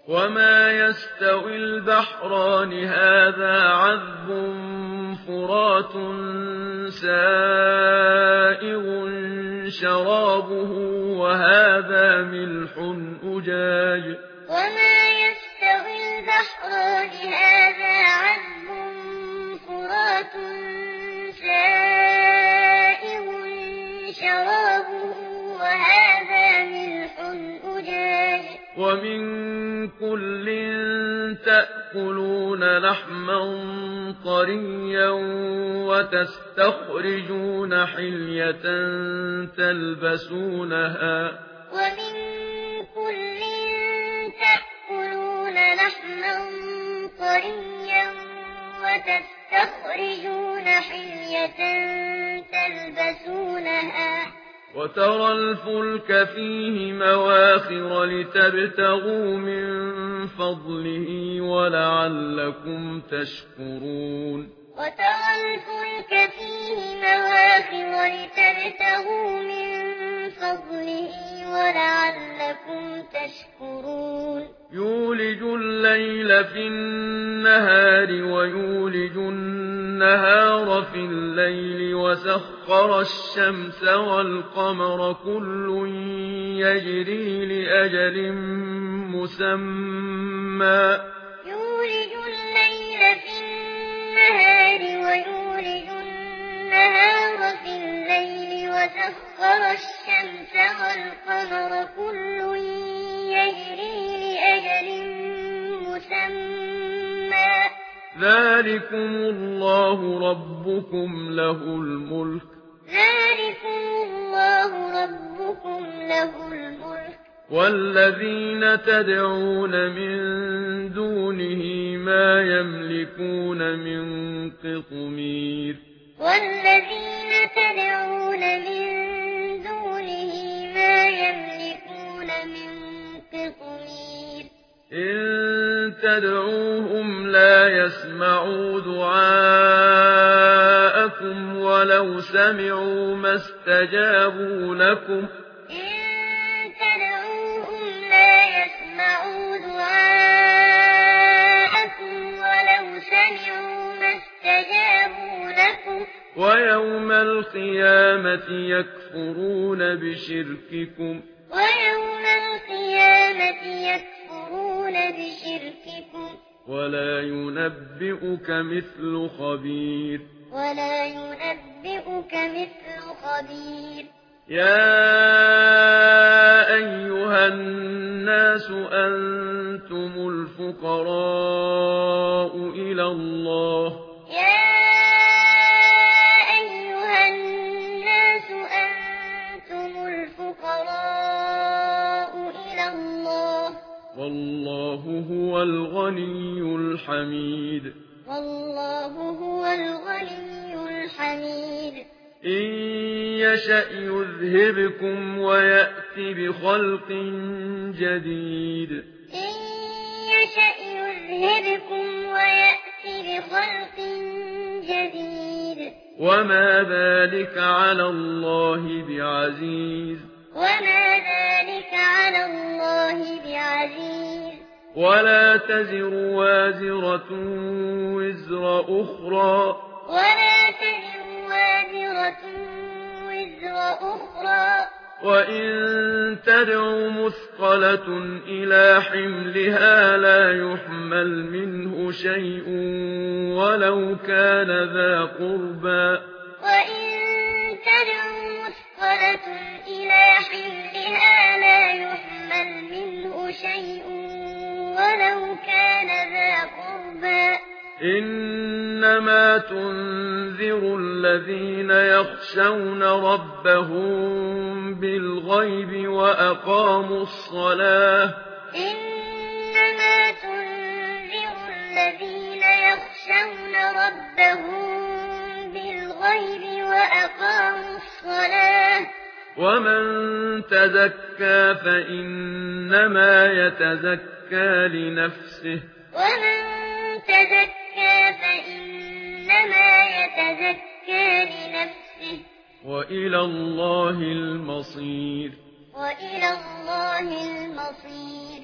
وما يستوي البحران هذا عذب فرات سائغ شرابه وهذا ملح أجاج وما يستوي البحران هذا عذب فرات سائغ شرابه وهذا ملح أجاج ومن كل تأكلون لحما طريا وتستخرجون حلية تلبسونها ومن كل تأكلون لحما طريا وتستخرجون حلية تلبسونها وترى الفلك فيه مواخر لتبتغوا من فضله ولعلكم تشكرون وترى الفلك فيه مواخر لتبتغوا من فضله ولعلكم تشكرون يولج الليل في النهار ويولج النهار في الليل وسخر الشمس والقمر كل يجري لأجل مسمى يولج الليل في النهار ويولج النهار في الليل وسخر الشمس والقمر كل يجري لأجل مسمى ذلكم الله ربكم له الملك ذلكم الله ربكم له الملك والذين تدعون من دونه ما يملكون من قطمير والذين تدعون من دونه ما يملكون من قطمير إن تدعوهم لا يسمعوا دعاءكم ولو سمعوا ما استجابوا لكم إن تدعوهم لا يسمعوا دعاءكم ولو سمعوا ما استجابوا لكم ويوم القيامة يكفرون بشرككم ويوم القيامة يكفرون بشرككم ولا ينبئك مثل خبير ولا ينبئك مثل خبير يا أيها الناس أنتم الفقراء إلى الله يا أيها الناس أنتم الفقراء إلى الله والله هو الغني الحميد والله هو الغني الحميد إن يشأ يذهبكم ويأتي بخلق جديد إن يشأ يذهبكم ويأتي بخلق جديد وما ذلك على الله بعزيز وما ذلك على الله بعزيز ولا تزر وازرة وزر أخرى ولا تزر وازرة وزر أخرى وإن تدع مثقلة إلى حملها لا يحمل منه شيء ولو كان ذا قربى وإن تدع مثقلة إلى حملها لا يحمل منه شيء ولو كان ذا قربى إنما تنذر الذين يخشون ربهم بالغيب وأقاموا الصلاة إنما تنذر الذين يخشون ربهم بالغيب وأقاموا الصلاة ومن تزكى فإنما يتزكى لنفسه ومن تزكى فإنما يتزكى لنفسه وإلى الله المصير وإلى الله المصير